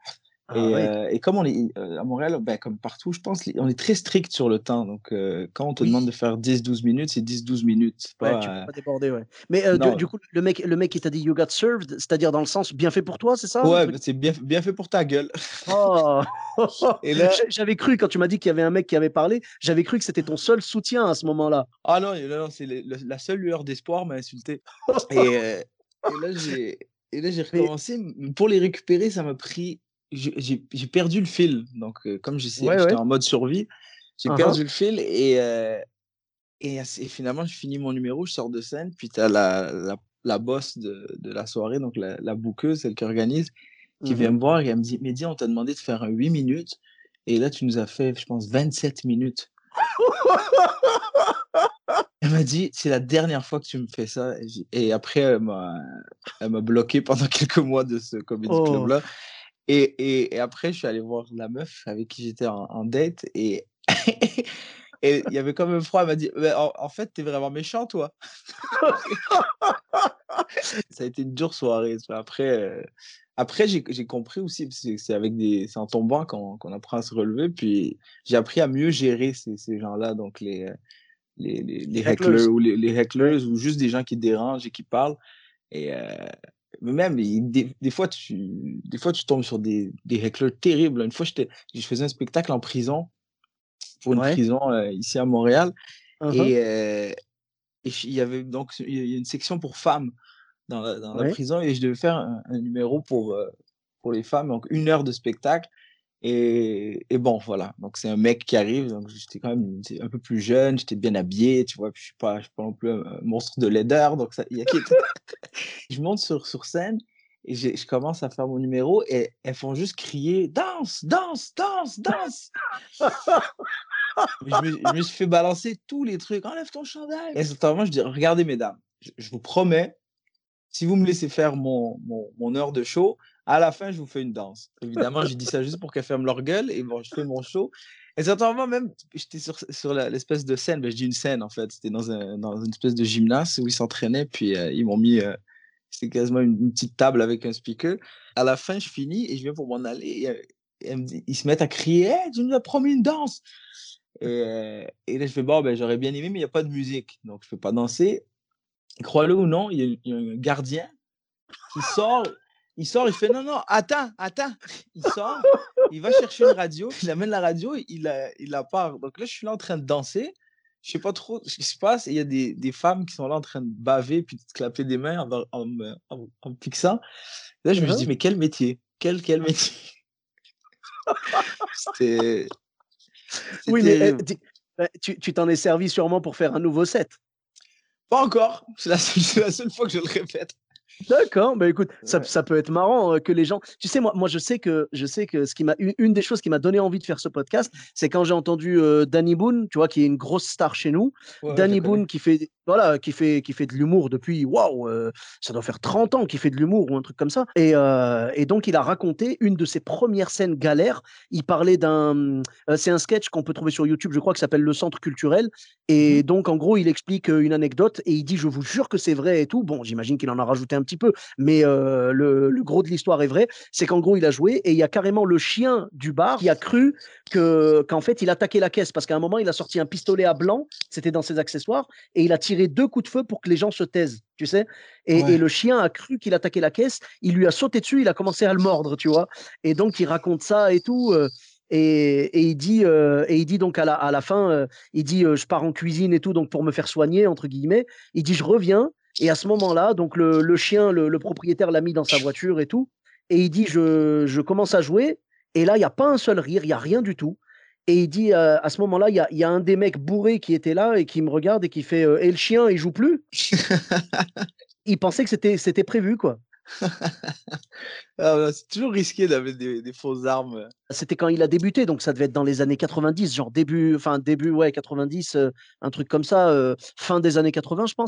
Ah ouais. Et comme on est à Montréal, ben, comme partout, je pense, on est très strict sur le temps. Donc, quand on te demande de Oui. faire 10-12 minutes, c'est 10-12 minutes. C'est Ouais, tu peux pas, pas déborder, ouais. Mais du non, coup, le mec qui t'a dit you got served, c'est-à-dire dans le sens bien fait pour toi, c'est ça? Un ouais, truc. ben, c'est bien, bien fait pour ta gueule. Oh! Et là, J'avais cru, quand tu m'as dit qu'il y avait un mec qui avait parlé, j'avais cru que c'était ton seul soutien à ce moment-là. ah non, non, non, c'est la seule lueur d'espoir m'a insulté. Et, euh, et là, j'ai Mais recommencé. Pour les récupérer, ça m'a pris. J'ai perdu le fil. Donc, comme ouais, j'étais ouais. en mode survie, j'ai Hein, hein. perdu le fil. Et finalement, je finis mon numéro, je sors de scène. Puis, tu as la boss de la soirée, donc la bookeuse, celle qui organise, qui Mmh. vient me voir et elle me dit Mehdi, on t'a demandé de faire un 8 minutes. Et là, tu nous as fait, je pense, 27 minutes. Elle m'a dit, c'est la dernière fois que tu me fais ça. Et après, elle m'a bloqué pendant quelques mois de ce comedy Oh! club-là. Et après, je suis allé voir la meuf avec qui j'étais en date. Et et il y avait comme un froid. Elle m'a dit, «Ouais, en fait, t'es vraiment méchant, toi.» Ça a été une dure soirée. Ça. Après j'ai compris aussi, parce que c'est en tombant qu'on apprend à se relever. Puis j'ai appris à mieux gérer ces gens-là, donc les Les hecklers. hecklers ou les Ouais. hecklers ou juste des gens qui dérangent et qui parlent. Et mais même, des fois, tu tombes sur des hecklers terribles. Une fois, je faisais un spectacle en prison, pour une Ouais. prison ici à Montréal. Hein, hein. Et, il y avait donc il y a une section pour femmes dans la Ouais. prison, et je devais faire un numéro pour les femmes, donc 1 heure de spectacle. Et bon, voilà. Donc, c'est un mec qui arrive. Donc, j'étais quand même un peu plus jeune, j'étais bien habillé, tu vois. Puis, je suis pas non plus un monstre de laideur. Donc, il y a qui. Je monte sur scène et je commence à faire mon numéro et elles font juste crier danse, danse, danse, danse. Mais je me suis fait balancer tous les trucs. Enlève ton chandail. Et instantanément, je dis regardez, mesdames, je vous promets, si vous me laissez faire mon heure de show, à la fin, je vous fais une danse. Évidemment, j'ai dit ça juste pour qu'elles ferment leur gueule. Et bon, je fais mon show. Et certainement, même, j'étais sur l'espèce de scène. Ben, je dis une scène, en fait. C'était dans une espèce de gymnase où ils s'entraînaient. Puis, ils m'ont mis. C'était quasiment une petite table avec un speaker. À la fin, je finis et je viens pour m'en aller. Ils se mettent à crier hey, tu nous as promis une danse. Et là, je fais bon, ben, j'aurais bien aimé, mais il n'y a pas de musique. Donc, je ne peux pas danser. Et crois-le ou non, il y a un gardien qui sort, il fait non, non, attends, attends. Il sort, il va chercher une radio, il amène la radio, il la part. Donc là, je suis là en train de danser. Je sais pas trop ce qui se passe. Et il y a des femmes qui sont là en train de baver puis de se clapper des mains en me fixant. Là, je me suis dit, Hein. mais quel métier? Quel métier? C'était, Oui, mais c'était tu t'en es servi sûrement pour faire un nouveau set. pas encore. C'est la seule fois que je le répète. D'accord, bah, écoute, ça Ouais, ça peut être marrant, que les gens tu sais, moi, je sais que ce qui m'a une des choses qui m'a donné envie de faire ce podcast, c'est quand j'ai entendu, Danny Boone, tu vois? Qui est une grosse star chez nous. ouais, ouais, je la Danny connais. Boone qui fait voilà, qui fait de l'humour depuis waouh, ça doit faire 30 ans qu'il fait de l'humour ou un truc comme ça et donc il a raconté une de ses premières scènes galères. Il parlait c'est un sketch qu'on peut trouver sur YouTube, je crois, qui s'appelle «Le Centre culturel» Mhm. et donc en gros, il explique, une anecdote et il dit: «Je vous jure que c'est vrai et tout». Bon, j'imagine qu'il en a rajouté un petit peu, mais le gros de l'histoire est vrai. C'est qu'en gros, il a joué et il y a carrément le chien du bar qui a cru qu'en fait, il attaquait la caisse parce qu'à un moment, il a sorti un pistolet à blanc, c'était dans ses accessoires, et il a tiré 2 coups de feu pour que les gens se taisent, tu sais? Et Ouais. le chien a cru qu'il attaquait la caisse, il lui a sauté dessus, il a commencé à le mordre, tu vois? Et donc, il raconte ça et tout. Et il dit donc à la fin, il dit je pars en cuisine et tout, donc pour me faire soigner, entre guillemets. Il dit je reviens et à ce moment-là, donc le chien, le propriétaire l'a mis dans sa voiture et tout. Et il dit, je commence à jouer. Et là, il n'y a pas un seul rire, il n'y a rien du tout. Et il dit, à ce moment-là, il y a un des mecs bourrés qui était là et qui me regarde et qui fait, et le chien, il joue plus? Il pensait que c'était prévu, quoi. Ah, ouais, c'est toujours risqué d'avoir des fausses armes. C'était quand il a débuté, donc ça devait être dans les années 90, genre début, enfin début, ouais, 90, un truc comme ça, fin des années 80, je pense.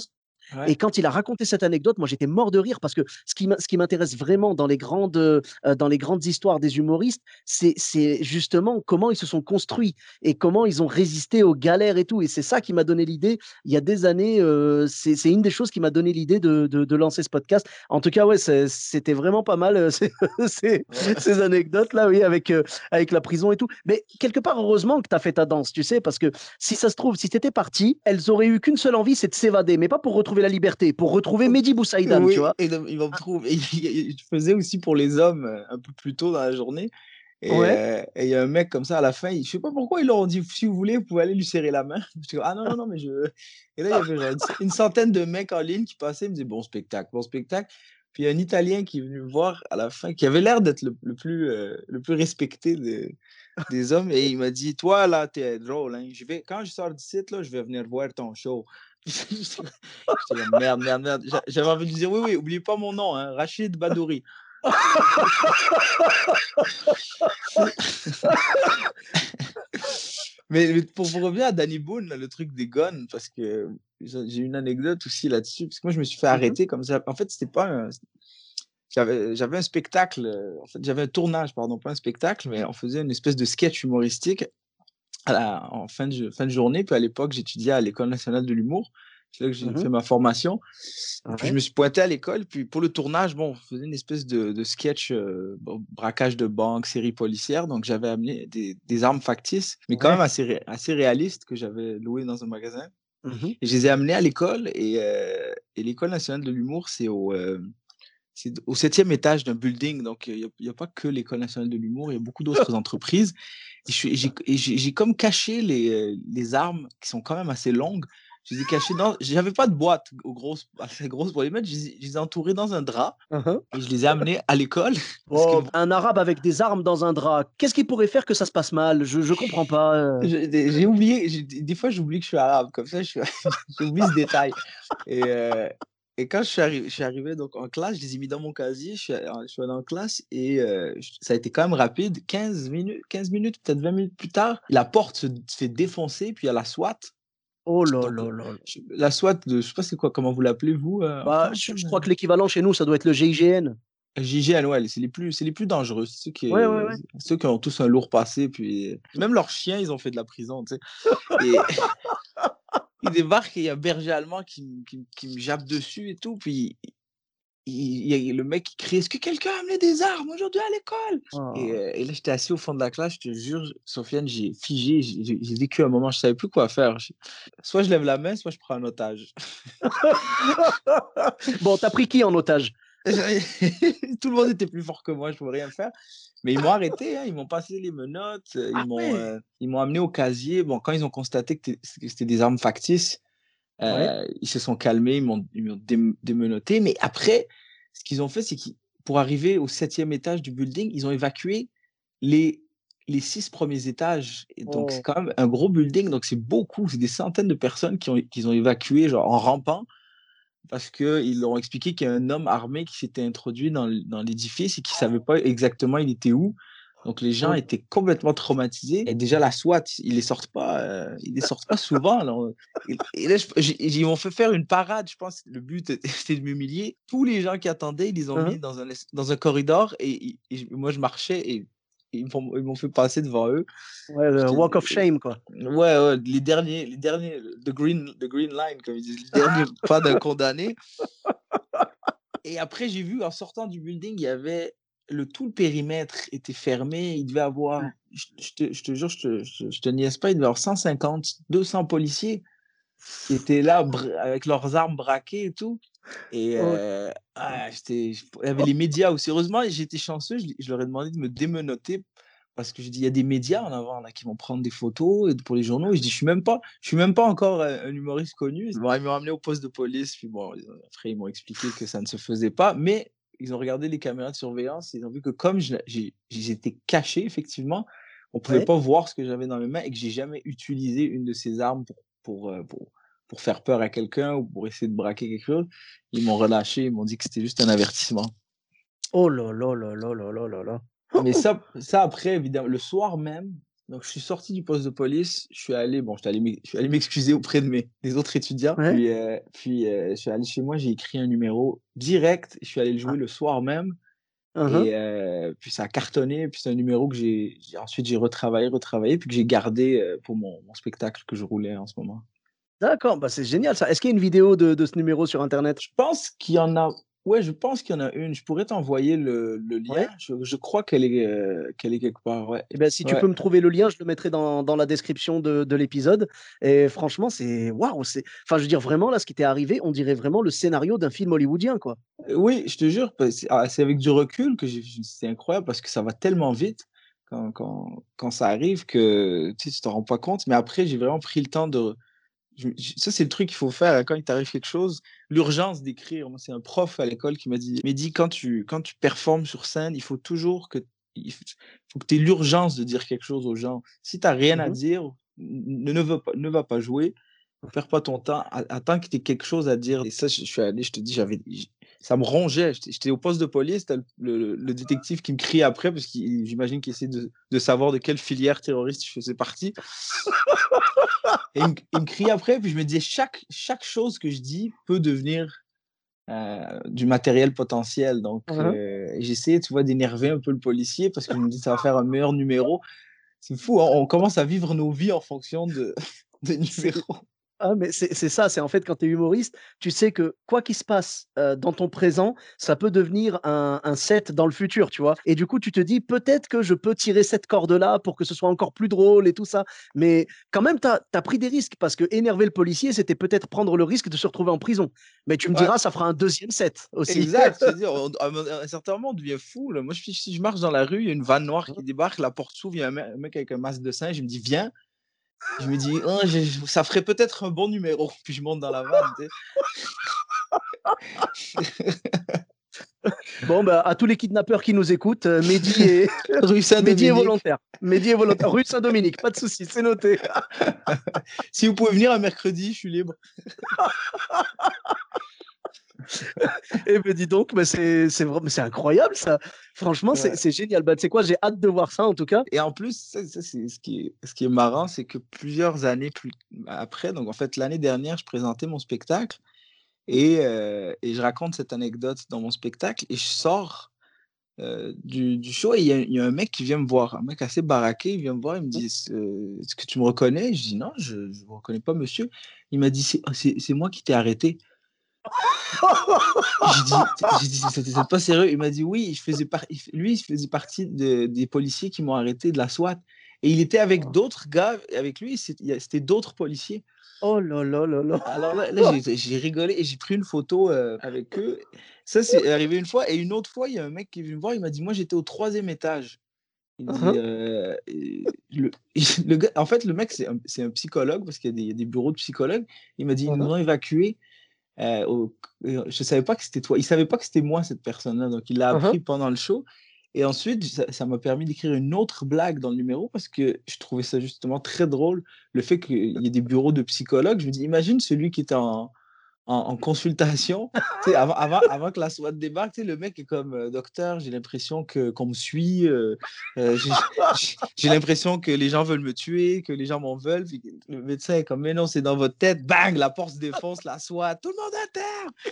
Et Ouais. quand il a raconté cette anecdote, moi j'étais mort de rire parce que ce qui m'intéresse vraiment dans les grandes histoires des humoristes, c'est justement comment ils se sont construits et comment ils ont résisté aux galères et tout. Et c'est ça qui m'a donné l'idée il y a des années. C'est une des choses qui m'a donné l'idée de lancer ce podcast. En tout cas, ouais, c'était vraiment pas mal ces, Ouais. ces anecdotes-là, oui, avec la prison et tout. Mais quelque part, heureusement que tu as fait ta danse, tu sais, parce que si ça se trouve, si tu étais parti, elles auraient eu qu'une seule envie, c'est de s'évader, mais pas pour retrouver la liberté, pour retrouver Mehdi Boussaïdan, tu Oui, vois. et donc, il va me trouver. Et je faisais aussi pour les hommes un peu plus tôt dans la journée. Ouais. Et il y a un mec comme ça à la fin, je sais pas pourquoi ils leur ont dit si vous voulez, vous pouvez aller lui serrer la main. J'étais comme, ah non, non, non, mais je. Et là, il y avait genre une centaine de mecs en ligne qui passaient, ils me disaient bon spectacle, bon spectacle. Puis il y a un Italien qui est venu me voir à la fin, qui avait l'air d'être le plus respecté des hommes, et il m'a dit toi là, t'es drôle, hein. Quand je sors du site, là, je vais venir voir ton show. J'étais comme merde, merde, merde. J'avais envie de lui dire oui, oui, oubliez pas mon nom, hein, Rachid Badouri. Mais pour revenir à Danny Boone, là, le truc des guns, parce que j'ai une anecdote aussi là-dessus, parce que moi je me suis fait Mhm, arrêter comme ça. En fait, c'était pas j'avais un spectacle, en fait, j'avais un tournage, pardon, pas un spectacle, mais on faisait une espèce de sketch humoristique en fin de journée. Puis à l'époque, j'étudiais à l'École nationale de l'humour. C'est là que j'ai mhm, fait ma formation. Et puis je ouais, me suis pointé à l'école. Puis pour le tournage, bon, on faisait une espèce de sketch, bon, braquage de banque, série policière. Donc j'avais amené des armes factices, mais quand même ouais, assez réalistes, que j'avais louées dans un magasin. mhm, Et je les ai amenés à l'école. Et l'École nationale de l'humour, c'est au septième étage d'un building. Donc il n'y a pas que l'École nationale de l'humour, il y a beaucoup d'autres entreprises. J'ai comme caché les armes qui sont quand même assez longues. Je les ai cachées dans. J'avais pas de boîte assez grosse pour les mettre. Je les ai entourées dans un drap mhm. et je les ai amenées à l'école. Parce que Oh, un arabe avec des armes dans un drap, qu'est-ce qui pourrait faire que ça se passe mal? Je comprends pas. j'ai oublié. Des fois, j'oublie que je suis arabe. Comme ça, j'oublie ce détail. Et, euh, et quand je suis arrivé donc en classe, je les ai mis dans mon casier. Je suis allé en classe et ça a été quand même rapide. 15 minutes, peut-être 20 minutes plus tard, la porte se fait défoncer. Puis il y a la SWAT. Oh là Donc, là là là. la SWAT, je sais pas c'est quoi, comment vous l'appelez, vous, en Bah, France, là, je crois que l'équivalent chez nous, ça doit être le GIGN. GIGN, ouais, c'est les plus dangereux. Ouais, ouais, ouais. Ceux qui ont tous un lourd passé, puis même leurs chiens, ils ont fait de la prison, tu sais. Et ils débarquent et il y a un berger allemand qui me jappe dessus et tout, puis il y a le mec qui crie: «Est-ce que quelqu'un a amené des armes aujourd'hui à l'école?» Oh. Et là, j'étais assis au fond de la classe, je te jure, Sofiane, j'ai figé, j'ai vécu un moment, je savais plus quoi faire. Soit je lève la main, soit je prends un otage. Bon, t'as pris qui en otage? Tout le monde était plus fort que moi, je pouvais rien faire. Mais ils m'ont arrêté, hein, ils m'ont passé les menottes, Ah ouais. ils m'ont amené au casier. Bon, quand ils ont constaté que c'était des armes factices, Ouais. ils se sont calmés, ils m'ont démenotté. Mais après, ce qu'ils ont fait, c'est qu'ils, pour arriver au septième étage du building, ils ont évacué les, les 6 premiers étages. Et donc, c'est Oh. quand même un gros building, donc c'est beaucoup, c'est des centaines de personnes qu'ils ont évacuées, genre en rampant, parce qu'ils leur ont expliqué qu'il y a un homme armé qui s'était introduit dans l'édifice et qui ne savait pas exactement il était où. Donc les gens Oh. étaient complètement traumatisés. Et déjà la SWAT, ils les sortent pas souvent. Alors, et là, ils m'ont fait faire une parade. Je pense que le but c'était de m'humilier. Tous les gens qui attendaient, ils les ont Hein. mis dans un corridor et moi je marchais et ils m'ont fait passer devant eux. Ouais, le J'étais- walk of shame, quoi. Ouais, ouais, les derniers, the green line, comme ils disent, les derniers pas d'un condamné. Et après, j'ai vu, en sortant du building, il y avait tout le périmètre était fermé. Il devait avoir, je te jure, je te niaise pas, il devait avoir 150, 200 policiers qui étaient là avec leurs armes braquées et tout. Et Oh. il y avait les médias aussi. Heureusement, j'étais chanceux, je leur ai demandé de me démenoter parce que je dis, il y a des médias en avant là, qui vont prendre des photos pour les journaux. Et je dis, je suis même pas encore un humoriste connu. Bon, ils m'ont amené au poste de police. Puis bon, après, ils m'ont expliqué que ça ne se faisait pas. Mais ils ont regardé les caméras de surveillance et ils ont vu que comme j'étais caché, effectivement, on ne pouvait Ouais. pas voir ce que j'avais dans mes mains et que j'ai jamais utilisé une de ces armes pour faire peur à quelqu'un ou pour essayer de braquer quelque chose. Ils m'ont relâché, ils m'ont dit que c'était juste un avertissement. Oh là là là là là là là là. Mais ça après, évidemment, le soir même, Donc je suis sorti du poste de police, je suis allé m'excuser auprès de mes des autres étudiants, Ouais. je suis allé chez moi, j'ai écrit un numéro direct, je suis allé le Ah. jouer le soir même Hein, hein. et puis ça a cartonné, puis c'est un numéro que j'ai retravaillé, puis que j'ai gardé, pour mon spectacle que je roulais en ce moment. D'accord, bah, c'est génial ça. Est-ce qu'il y a une vidéo de ce numéro sur internet? Je pense qu'il y en a Ouais, je pense qu'il y en a une, je pourrais t'envoyer le lien, Ouais? je crois qu'elle est quelque part, ouais. Eh ben, si tu Ouais. peux me trouver le lien, je le mettrai dans la description de l'épisode et franchement, c'est waouh, c'est enfin, je veux dire vraiment là, ce qui t'est arrivé, on dirait vraiment le scénario d'un film hollywoodien, quoi. Oui, je te jure, c'est avec du recul que c'est incroyable parce que ça va tellement vite quand ça arrive que, tu sais, tu t'en rends pas compte. Mais après, j'ai vraiment pris le temps de ça, c'est le truc qu'il faut faire hein, quand il t'arrive quelque chose, l'urgence d'écrire. Moi, c'est un prof à l'école qui m'a dit: «Quand tu performes sur scène, il faut que tu aies l'urgence de dire quelque chose aux gens. Si tu as rien Mmh à mh. dire, ne va pas jouer, perds pas ton temps, attends que tu aies quelque chose à dire». Et ça, je suis allé, je te dis, ça me rongeait. J'étais au poste de police, tu le détective qui me crie après parce qu'il j'imagine qu'il essaie de savoir de quelle filière terroriste je faisais partie. Et il me crie après, puis je me disais: «Chaque chose que je dis peut devenir, du matériel potentiel». Donc Hein, hein. j'essayais, tu vois, d'énerver un peu le policier parce que je me dis: «Ça va faire un meilleur numéro». C'est fou, hein, on commence à vivre nos vies en fonction de des C'est numéros. Ah mais c'est ça, c'est en fait quand tu es humoriste, tu sais que quoi qu'il se passe, dans ton présent, ça peut devenir un set dans le futur, tu vois? Et du coup, tu te dis: «Peut-être que je peux tirer cette corde-là pour que ce soit encore plus drôle et tout ça». Mais quand même, tu as pris des risques parce que énerver le policier, c'était peut-être prendre le risque de se retrouver en prison. Mais tu me Ouais, diras, ça fera un deuxième set aussi. exact, je veux dire, à un certain moment, on devient fou, là. Moi, si je marche dans la rue, il y a une vanne noire qui débarque, la porte s'ouvre, il y a un mec avec un masque de singe, il me dit: «Viens». Je me dis: «Oh, ça ferait peut-être un bon numéro». Puis je monte dans la vanne, tu sais? Bon, bah, à tous les kidnappeurs qui nous écoutent, Mehdi est Rue Mehdi est Saint-Dominique. volontaire. Mehdi est volontaire. Rue Saint-Dominique, pas de souci, c'est noté. Si vous pouvez venir un mercredi, je suis libre. Eh ben, dis donc, mais c'est incroyable ça. Franchement, Ouais. c'est génial. Bah, tu sais quoi? J'ai hâte de voir ça en tout cas. Et en plus, ça c'est ce qui est marrant, c'est que plusieurs années plus après, donc en fait l'année dernière, je présentais mon spectacle et je raconte cette anecdote dans mon spectacle et je sors, du show et il y a un mec qui vient me voir, un mec assez baraqué, il vient me voir, il me dit: «Est-ce que tu me reconnais?» Je dis: «Non, je ne vous reconnais pas monsieur». Il m'a dit: C'est moi qui t'ai arrêté». J'ai dit: «Vous êtes pas sérieux?» Il m'a dit: «Oui, il faisait partie des policiers qui m'ont arrêté de la SWAT et il était avec d'autres gars avec lui, c'était d'autres policiers». Oh là là là là. Alors là, j'ai rigolé et j'ai pris une photo, avec eux. Ça, c'est arrivé une fois et une autre fois, il y a un mec qui est venu me voir, il m'a dit: «Moi, j'étais au troisième étage». Il Hein, dit, hein. le le gars en fait, le mec, c'est un psychologue parce qu'il y a des bureaux de psychologues. Il m'a dit: «Ils Hein, nous hein. ont évacués. Je savais pas que c'était toi». Il savait pas que c'était moi cette personne-là, donc il l'a Hein, hein. appris pendant le show et ensuite ça m'a permis d'écrire une autre blague dans le numéro parce que je trouvais ça justement très drôle, le fait qu'il y ait des bureaux de psychologues. Je me dis: «Imagine celui qui était en consultation, tu sais, avant que la SWAT débarque, tu sais, le mec est comme, «Docteur, j'ai l'impression qu'on me suit, j'ai l'impression que les gens veulent me tuer, que les gens m'en veulent». Puis le médecin est comme: «Mais non, c'est dans votre tête». Bang! La porte se défonce, la SWAT: «Tout le monde à terre!»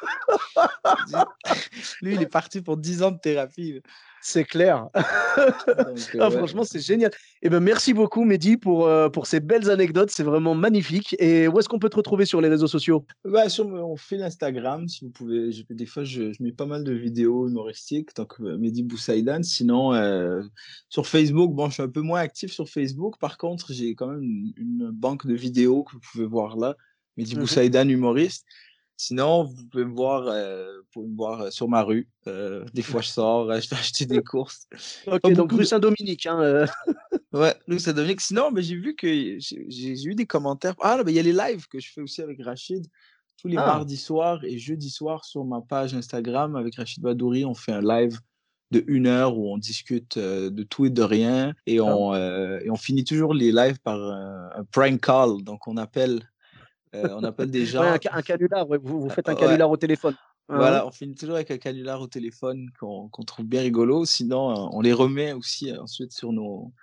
Lui, il est parti pour 10 ans de thérapie. C'est clair. Donc Ah ouais. franchement, c'est génial. Et ben, merci beaucoup Mehdi pour ces belles anecdotes, c'est vraiment magnifique et où est-ce qu'on peut te retrouver sur les réseaux sociaux? Bah, sur mon fil Instagram, si vous pouvez, des fois, je mets pas mal de vidéos humoristiques, donc Mehdi Boussaïdan. Sinon, sur Facebook, bon, je suis un peu moins actif sur Facebook. Par contre, j'ai quand même une banque de vidéos que vous pouvez voir là, Mehdi Mmh mh. Boussaïdan, humoriste. Sinon, vous pouvez me voir sur ma rue. Des fois, je sors, je vais acheter des courses. OK, Pas donc beaucoup rue de Saint-Dominique, hein, Ouais, nous, ça devient que sinon, mais j'ai vu que j'ai eu des commentaires. Ah, là, bah, il y a les lives que je fais aussi avec Rachid. Tous les Ah! mardis soirs et jeudis soirs sur ma page Instagram avec Rachid Badouri, on fait un live de 1 heure où on discute de tout et de rien D'accord. et on finit toujours les lives par un prank call. Donc on appelle des Ouais, gens. un canular, ouais, vous faites un Ouais, canular au téléphone. Hein, hein. voilà, on finit toujours avec un canular au téléphone qu'on trouve bien rigolo. Sinon, on les remet aussi ensuite sur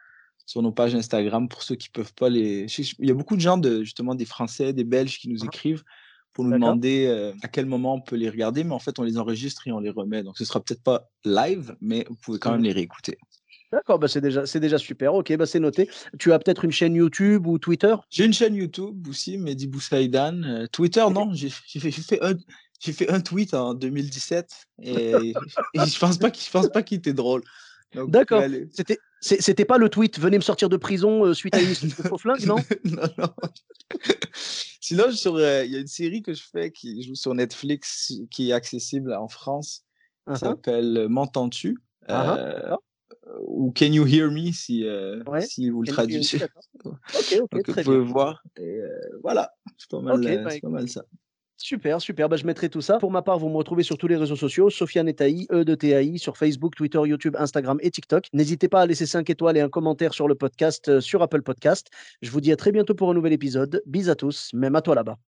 sur nos pages Instagram pour ceux qui peuvent pas les. Il y a beaucoup de gens, justement des Français, des Belges qui nous Hein. écrivent pour nous D'accord. demander à quel moment on peut les regarder, mais en fait, on les enregistre et on les remet. Donc, ce sera peut-être pas live, mais vous pouvez quand même Mmh. les réécouter. D'accord, bah, c'est déjà super. OK, bah, c'est noté. Tu as peut-être une chaîne YouTube ou Twitter? J'ai une chaîne YouTube aussi, Mehdi Boussaïdan. Twitter, OK. non, j'ai fait un tweet en 2017 et je pense pas qu'il était drôle. Donc, vous pouvez D'accord. aller. C'était pas le tweet: «Venez me sortir de prison, suite à une histoire de faux flingue», non? Non, non. Sinon, il y a une série que je fais qui joue sur Netflix, qui est accessible en France, Hein, qui hein. s'appelle M'entends-tu? Hein, hein. Euh, D'accord. ou Can You Hear Me Ouais. si vous le Can you hear me? traduisez. D'accord. OK, OK, Donc, vous très pouvez bien. voir. Voilà, OK, bah, c'est pas mal ça. super, super, bah, je mettrai tout ça. Pour ma part, vous me retrouvez sur tous les réseaux sociaux, Sofiane Etaï, E de TAI, sur Facebook, Twitter, YouTube, Instagram et TikTok. N'hésitez pas à laisser 5 étoiles et un commentaire sur le podcast, sur Apple Podcast. Je vous dis à très bientôt pour un nouvel épisode. Bis à tous, même à toi là-bas.